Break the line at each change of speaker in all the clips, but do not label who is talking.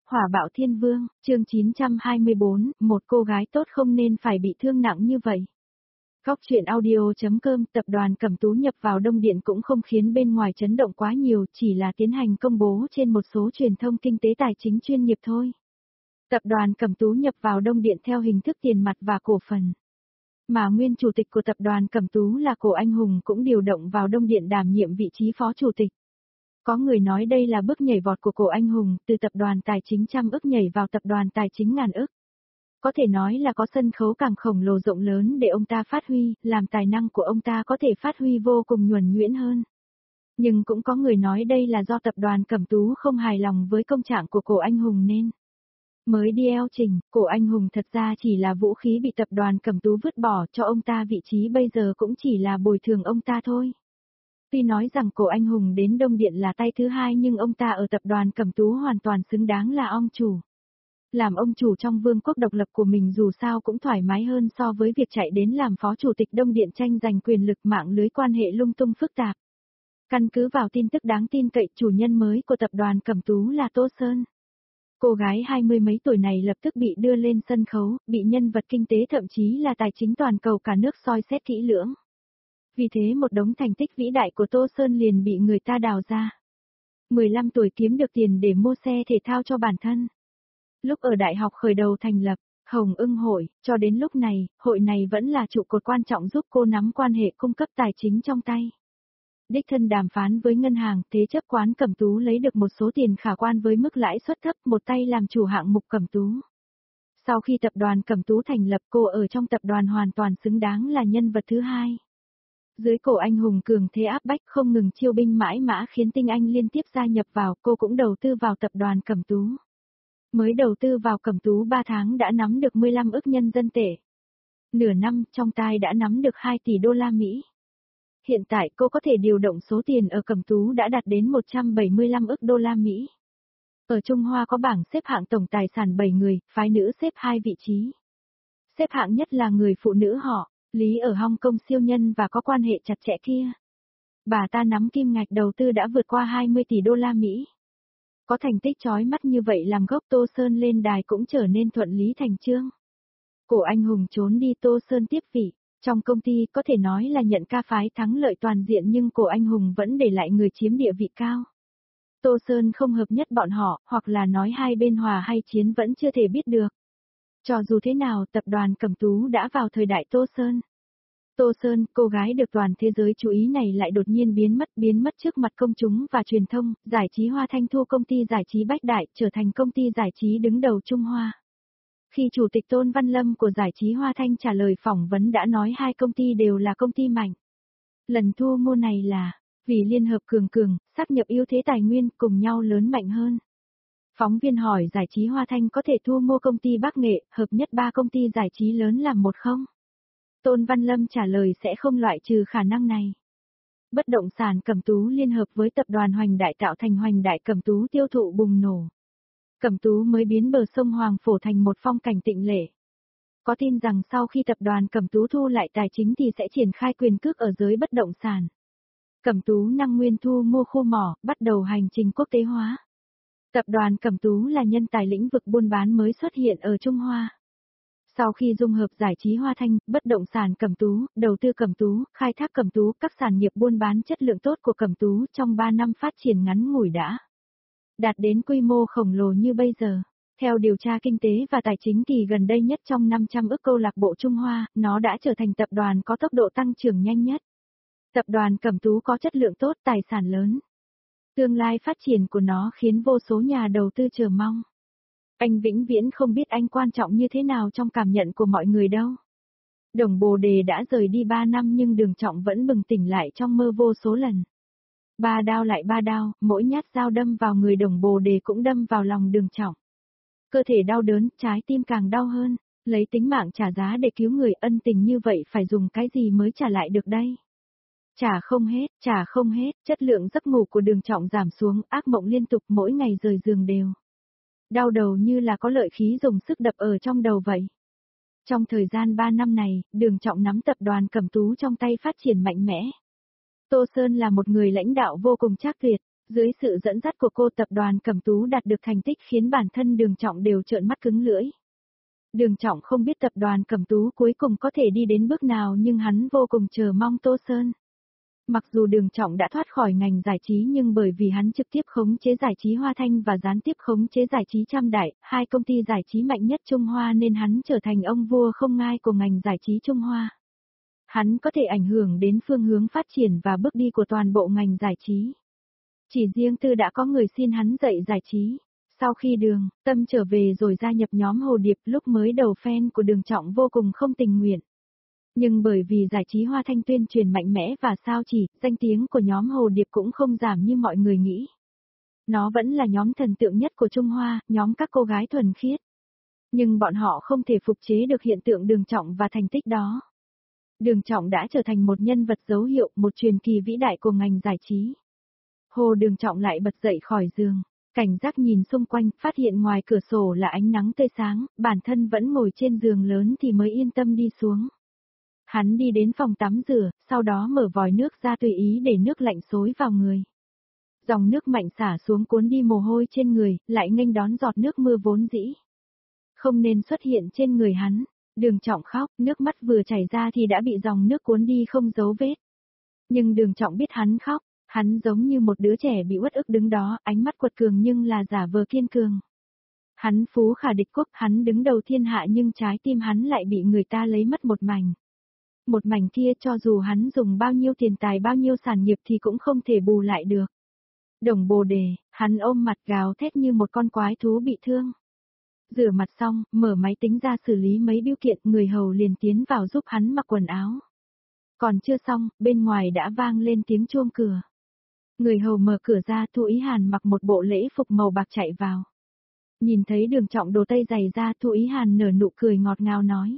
Hỏa bạo thiên vương, chương 924, một cô gái tốt không nên phải bị thương nặng như vậy. Góc truyện audio.com, tập đoàn Cẩm Tú nhập vào Đông Điện cũng không khiến bên ngoài chấn động quá nhiều, chỉ là tiến hành công bố trên một số truyền thông kinh tế tài chính chuyên nghiệp thôi. Tập đoàn Cẩm Tú nhập vào Đông Điện theo hình thức tiền mặt và cổ phần. Mà nguyên chủ tịch của tập đoàn Cẩm Tú là Cổ Anh Hùng cũng điều động vào Đông Điện đảm nhiệm vị trí phó chủ tịch. Có người nói đây là bước nhảy vọt của Cổ Anh Hùng, từ tập đoàn tài chính trăm ức nhảy vào tập đoàn tài chính ngàn ức. Có thể nói là có sân khấu càng khổng lồ rộng lớn để ông ta phát huy, làm tài năng của ông ta có thể phát huy vô cùng nhuần nhuyễn hơn. Nhưng cũng có người nói đây là do tập đoàn Cẩm Tú không hài lòng với công trạng của Cổ Anh Hùng nên mới đi eo trình. Cổ Anh Hùng thật ra chỉ là vũ khí bị tập đoàn Cẩm Tú vứt bỏ, cho ông ta vị trí bây giờ cũng chỉ là bồi thường ông ta thôi. Tuy nói rằng Cổ Anh Hùng đến Đông Điện là tay thứ hai nhưng ông ta ở tập đoàn Cẩm Tú hoàn toàn xứng đáng là ông chủ. Làm ông chủ trong vương quốc độc lập của mình dù sao cũng thoải mái hơn so với việc chạy đến làm phó chủ tịch Đông Điện tranh giành quyền lực, mạng lưới quan hệ lung tung phức tạp. Căn cứ vào tin tức đáng tin cậy, chủ nhân mới của tập đoàn Cẩm Tú là Tô Sơn. Cô gái 20 mấy tuổi này lập tức bị đưa lên sân khấu, bị nhân vật kinh tế thậm chí là tài chính toàn cầu cả nước soi xét kỹ lưỡng. Vì thế một đống thành tích vĩ đại của Tô Sơn liền bị người ta đào ra. 15 tuổi kiếm được tiền để mua xe thể thao cho bản thân. Lúc ở đại học khởi đầu thành lập Hồng Ưng Hội, cho đến lúc này, hội này vẫn là trụ cột quan trọng giúp cô nắm quan hệ cung cấp tài chính trong tay. Đích thân đàm phán với ngân hàng, thế chấp quán Cẩm Tú lấy được một số tiền khả quan với mức lãi suất thấp, một tay làm chủ hạng mục Cẩm Tú. Sau khi tập đoàn Cẩm Tú thành lập, cô ở trong tập đoàn hoàn toàn xứng đáng là nhân vật thứ hai. Dưới Cổ Anh Hùng cường thế áp bách không ngừng chiêu binh mãi mã khiến tinh anh liên tiếp gia nhập vào, cô cũng đầu tư vào tập đoàn Cẩm Tú. Mới đầu tư vào Cẩm Tú 3 tháng đã nắm được 15 ức nhân dân tệ. Nửa năm trong tay đã nắm được 2 tỷ đô la Mỹ. Hiện tại cô có thể điều động số tiền ở Cẩm Tú đã đạt đến 175 ức đô la Mỹ. Ở Trung Hoa có bảng xếp hạng tổng tài sản 7 người, phái nữ xếp 2 vị trí. Xếp hạng nhất là người phụ nữ họ Lý ở Hong Kong, siêu nhân và có quan hệ chặt chẽ kia. Bà ta nắm kim ngạch đầu tư đã vượt qua 20 tỷ đô la Mỹ. Có thành tích chói mắt như vậy làm gốc Tô Sơn lên đài cũng trở nên thuận lý thành chương. Cổ Anh Hùng trốn đi, Tô Sơn tiếp vị. Trong công ty có thể nói là nhận ca phái thắng lợi toàn diện nhưng Cổ Anh Hùng vẫn để lại người chiếm địa vị cao. Tô Sơn không hợp nhất bọn họ, hoặc là nói hai bên hòa hay chiến vẫn chưa thể biết được. Cho dù thế nào, tập đoàn Cẩm Tú đã vào thời đại Tô Sơn. Tô Sơn, cô gái được toàn thế giới chú ý này lại đột nhiên biến mất trước mặt công chúng và truyền thông. Giải trí Hoa Thanh thu công ty giải trí Bách Đại, trở thành công ty giải trí đứng đầu Trung Hoa. Khi Chủ tịch Tôn Văn Lâm của giải trí Hoa Thanh trả lời phỏng vấn đã nói hai công ty đều là công ty mạnh. Lần thu mua này là vì liên hợp cường, sáp nhập ưu thế tài nguyên, cùng nhau lớn mạnh hơn. Phóng viên hỏi giải trí Hoa Thanh có thể thu mua công ty Bắc Nghệ, hợp nhất 3 công ty giải trí lớn làm một không? Tôn Văn Lâm trả lời sẽ không loại trừ khả năng này. Bất động sản Cẩm Tú liên hợp với tập đoàn Hoành Đại tạo thành Hoành Đại Cẩm Tú tiêu thụ bùng nổ. Cẩm Tú mới biến bờ sông Hoàng Phổ thành một phong cảnh tịnh lệ. Có tin rằng sau khi tập đoàn Cẩm Tú thu lại tài chính thì sẽ triển khai quyền cước ở giới bất động sản. Cẩm Tú năng nguyên thu mua khu mỏ, bắt đầu hành trình quốc tế hóa. Tập đoàn Cẩm Tú là nhân tài lĩnh vực buôn bán mới xuất hiện ở Trung Hoa. Sau khi dung hợp giải trí Hoa Thanh, bất động sản Cẩm Tú, đầu tư Cẩm Tú, khai thác Cẩm Tú, các sản nghiệp buôn bán chất lượng tốt của Cẩm Tú trong 3 năm phát triển ngắn ngủi đã đạt đến quy mô khổng lồ như bây giờ. Theo điều tra kinh tế và tài chính thì gần đây nhất trong 500 ức câu lạc bộ Trung Hoa, nó đã trở thành tập đoàn có tốc độ tăng trưởng nhanh nhất. Tập đoàn Cẩm Tú có chất lượng tốt, tài sản lớn. Tương lai phát triển của nó khiến vô số nhà đầu tư chờ mong. Anh vĩnh viễn không biết anh quan trọng như thế nào trong cảm nhận của mọi người đâu. Đồng Bồ Đề đã rời đi 3 năm nhưng Đường Trọng vẫn bừng tỉnh lại trong mơ vô số lần. 3 đao lại 3 đao, mỗi nhát dao đâm vào người Đồng Bồ Đề cũng đâm vào lòng Đường Trọng. Cơ thể đau đớn, trái tim càng đau hơn, lấy tính mạng trả giá để cứu người, ân tình như vậy phải dùng cái gì mới trả lại được đây? Trả không hết, chất lượng giấc ngủ của Đường Trọng giảm xuống, ác mộng liên tục mỗi ngày rời giường đều. Đau đầu như là có lợi khí dùng sức đập ở trong đầu vậy. Trong thời gian 3 năm này, Đường Trọng nắm tập đoàn Cẩm Tú trong tay phát triển mạnh mẽ. Tô Sơn là một người lãnh đạo vô cùng trác tuyệt, Dưới sự dẫn dắt của cô, tập đoàn Cẩm Tú đạt được thành tích khiến bản thân Đường Trọng đều trợn mắt cứng lưỡi. Đường Trọng không biết tập đoàn Cẩm Tú cuối cùng có thể đi đến bước nào, nhưng hắn vô cùng chờ mong Tô Sơn. Mặc dù Đường Trọng đã thoát khỏi ngành giải trí, nhưng bởi vì hắn trực tiếp khống chế giải trí Hoa Thanh và gián tiếp khống chế giải trí Trăm Đại, hai công ty giải trí mạnh nhất Trung Hoa, nên hắn trở thành ông vua không ngai của ngành giải trí Trung Hoa. Hắn có thể ảnh hưởng đến phương hướng phát triển và bước đi của toàn bộ ngành giải trí. Chỉ riêng Tư đã có người xin hắn dạy giải trí. Sau khi Đường Tâm trở về rồi gia nhập nhóm Hồ Điệp, lúc mới đầu fan của Đường Trọng vô cùng không tình nguyện. Nhưng bởi vì giải trí Hoa Thanh tuyên truyền mạnh mẽ và sao chỉ, danh tiếng của nhóm Hồ Điệp cũng không giảm như mọi người nghĩ. Nó vẫn là nhóm thần tượng nhất của Trung Hoa, nhóm các cô gái thuần khiết. Nhưng bọn họ không thể phục chế được hiện tượng Đường Trọng và thành tích đó. Đường Trọng đã trở thành một nhân vật dấu hiệu, một truyền kỳ vĩ đại của ngành giải trí. Hồ Đường Trọng lại bật dậy khỏi giường, cảnh giác nhìn xung quanh, phát hiện ngoài cửa sổ là ánh nắng tươi sáng, bản thân vẫn ngồi trên giường lớn thì mới yên tâm đi xuống. Hắn đi đến phòng tắm rửa, sau đó mở vòi nước ra tùy ý để nước lạnh xối vào người. Dòng nước mạnh xả xuống cuốn đi mồ hôi trên người, lại nghênh đón giọt nước mưa vốn dĩ không nên xuất hiện trên người hắn. Đường Trọng khóc, nước mắt vừa chảy ra thì đã bị dòng nước cuốn đi không dấu vết. Nhưng Đường Trọng biết hắn khóc, hắn giống như một đứa trẻ bị uất ức đứng đó, ánh mắt quật cường nhưng là giả vờ kiên cường. Hắn phú khả địch quốc, hắn đứng đầu thiên hạ nhưng trái tim hắn lại bị người ta lấy mất một mảnh. Một mảnh kia cho dù hắn dùng bao nhiêu tiền tài bao nhiêu sản nghiệp thì cũng không thể bù lại được. Đồng Bồ Đề, hắn ôm mặt gào thét như một con quái thú bị thương. Rửa mặt xong, mở máy tính ra xử lý mấy bưu kiện, người hầu liền tiến vào giúp hắn mặc quần áo. Còn chưa xong, bên ngoài đã vang lên tiếng chuông cửa. Người hầu mở cửa ra, Thu Ý Hàn mặc một bộ lễ phục màu bạc chạy vào. Nhìn thấy Đường Trọng đồ tây giày ra, Thu Ý Hàn nở nụ cười ngọt ngào nói.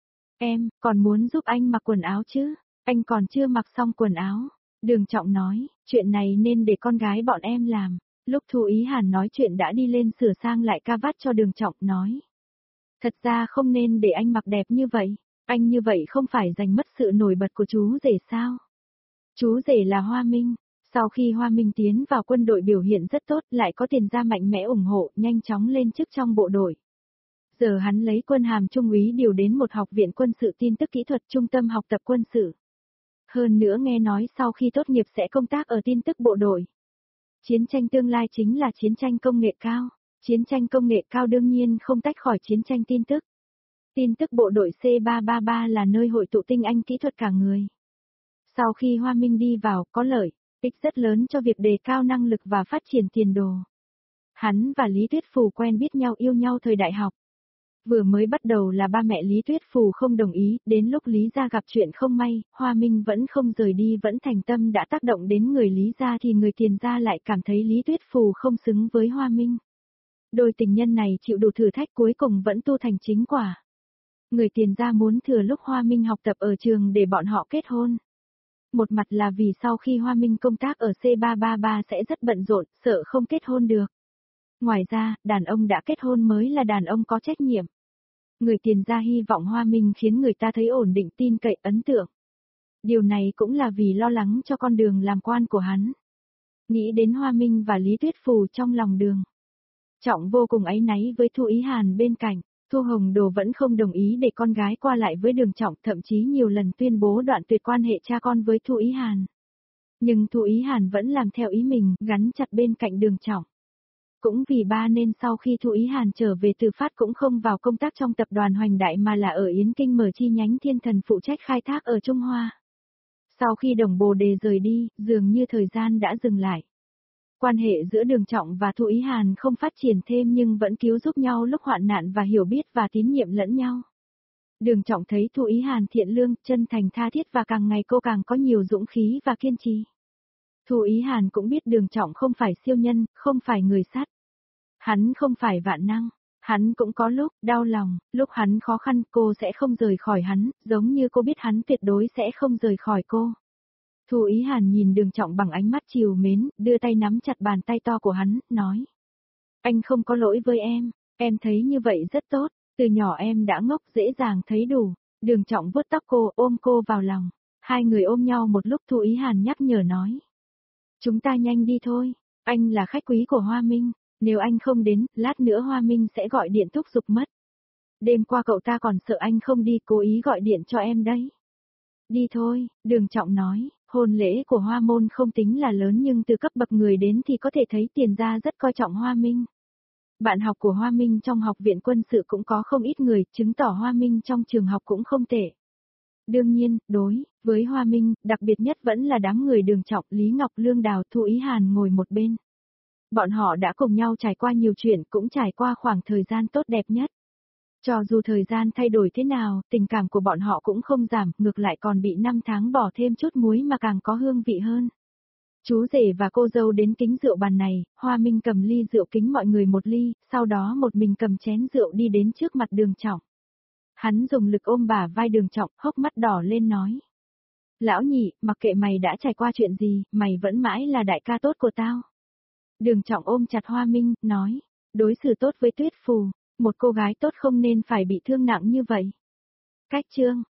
Em, còn muốn giúp anh mặc quần áo chứ? Anh còn chưa mặc xong quần áo. Đường Trọng nói, chuyện này nên để con gái bọn em làm. Lúc Thu Ý Hàn nói chuyện đã đi lên sửa sang lại ca vát cho Đường Trọng, nói. Thật ra không nên để anh mặc đẹp như vậy. Anh như vậy không phải giành mất sự nổi bật của chú rể sao? Chú rể là Hoa Minh. Sau khi Hoa Minh tiến vào quân đội biểu hiện rất tốt, lại có tiền gia mạnh mẽ ủng hộ, nhanh chóng lên chức trong bộ đội. Giờ hắn lấy quân hàm trung úy điều đến một học viện quân sự tin tức kỹ thuật, trung tâm học tập quân sự. Hơn nữa nghe nói sau khi tốt nghiệp sẽ công tác ở tin tức bộ đội. Chiến tranh tương lai chính là chiến tranh công nghệ cao. Chiến tranh công nghệ cao đương nhiên không tách khỏi chiến tranh tin tức. Tin tức bộ đội C333 là nơi hội tụ tinh anh kỹ thuật cả người. Sau khi Hoa Minh đi vào, có lợi ích rất lớn cho việc đề cao năng lực và phát triển tiền đồ. Hắn và Lý Tuyết Phù quen biết nhau, yêu nhau thời đại học. Vừa mới bắt đầu là ba mẹ Lý Tuyết Phù không đồng ý, đến lúc Lý gia gặp chuyện không may, Hoa Minh vẫn không rời đi, vẫn thành tâm đã tác động đến người Lý gia thì người Tiền gia lại cảm thấy Lý Tuyết Phù không xứng với Hoa Minh. Đôi tình nhân này chịu đủ thử thách cuối cùng vẫn tu thành chính quả. Người Tiền gia muốn thừa lúc Hoa Minh học tập ở trường để bọn họ kết hôn. Một mặt là vì sau khi Hoa Minh công tác ở C333 sẽ rất bận rộn, sợ không kết hôn được. Ngoài ra, đàn ông đã kết hôn mới là đàn ông có trách nhiệm. Người Tiền gia hy vọng Hoa Minh khiến người ta thấy ổn định, tin cậy, ấn tượng. Điều này cũng là vì lo lắng cho con đường làm quan của hắn. Nghĩ đến Hoa Minh và Lý Tuyết Phù trong lòng Đường Trọng vô cùng áy náy với Thu Ý Hàn bên cạnh. Thu Hồng Đồ vẫn không đồng ý để con gái qua lại với Đường Trọng, thậm chí nhiều lần tuyên bố đoạn tuyệt quan hệ cha con với Thu Ý Hàn. Nhưng Thu Ý Hàn vẫn làm theo ý mình, gắn chặt bên cạnh Đường Trọng. Cũng vì ba nên sau khi Thu Ý Hàn trở về từ Phát cũng không vào công tác trong tập đoàn Hoành Đại mà là ở Yến Kinh mở chi nhánh Thiên Thần phụ trách khai thác ở Trung Hoa. Sau khi Đồng Bồ Đề rời đi, dường như thời gian đã dừng lại. Quan hệ giữa Đường Trọng và Thu Ý Hàn không phát triển thêm nhưng vẫn cứu giúp nhau lúc hoạn nạn và hiểu biết và tín nhiệm lẫn nhau. Đường Trọng thấy Thu Ý Hàn thiện lương, chân thành tha thiết và càng ngày cô càng có nhiều dũng khí và kiên trì. Thu Ý Hàn cũng biết Đường Trọng không phải siêu nhân, không phải người sắt. Hắn không phải vạn năng. Hắn cũng có lúc đau lòng, lúc hắn khó khăn cô sẽ không rời khỏi hắn, giống như cô biết hắn tuyệt đối sẽ không rời khỏi cô. Thu Ý Hàn nhìn Đường Trọng bằng ánh mắt trìu mến, đưa tay nắm chặt bàn tay to của hắn, nói. Anh không có lỗi với em thấy như vậy rất tốt, từ nhỏ em đã ngốc dễ dàng thấy đủ. Đường Trọng vuốt tóc cô, ôm cô vào lòng. Hai người ôm nhau một lúc Thu Ý Hàn nhắc nhở nói. Chúng ta nhanh đi thôi. Anh là khách quý của Hoa Minh, nếu anh không đến, lát nữa Hoa Minh sẽ gọi điện thúc giục mất. Đêm qua cậu ta còn sợ anh không đi, cố ý gọi điện cho em đấy. Đi thôi, Đường Trọng nói, hôn lễ của Hoa Môn không tính là lớn nhưng từ cấp bậc người đến thì có thể thấy Tiền gia rất coi trọng Hoa Minh. Bạn học của Hoa Minh trong học viện quân sự cũng có không ít người, chứng tỏ Hoa Minh trong trường học cũng không tệ. Đương nhiên, đối với Hoa Minh, đặc biệt nhất vẫn là đám người Đường Trọng, Lý Ngọc Lương Đào, Thu Ý Hàn ngồi một bên. Bọn họ đã cùng nhau trải qua nhiều chuyện, cũng trải qua khoảng thời gian tốt đẹp nhất. Cho dù thời gian thay đổi thế nào, tình cảm của bọn họ cũng không giảm, ngược lại còn bị 5 tháng bỏ thêm chút muối mà càng có hương vị hơn. Chú rể và cô dâu đến kính rượu bàn này, Hoa Minh cầm ly rượu kính mọi người một ly, sau đó một mình cầm chén rượu đi đến trước mặt Đường Trọng. Hắn dùng lực ôm bả vai Đường Trọng, hốc mắt đỏ lên nói. Lão nhị, mặc kệ mày đã trải qua chuyện gì, mày vẫn mãi là đại ca tốt của tao. Đường Trọng ôm chặt Hoa Minh, nói, đối xử tốt với Tuyết Phù, một cô gái tốt không nên phải bị thương nặng như vậy. Cách chương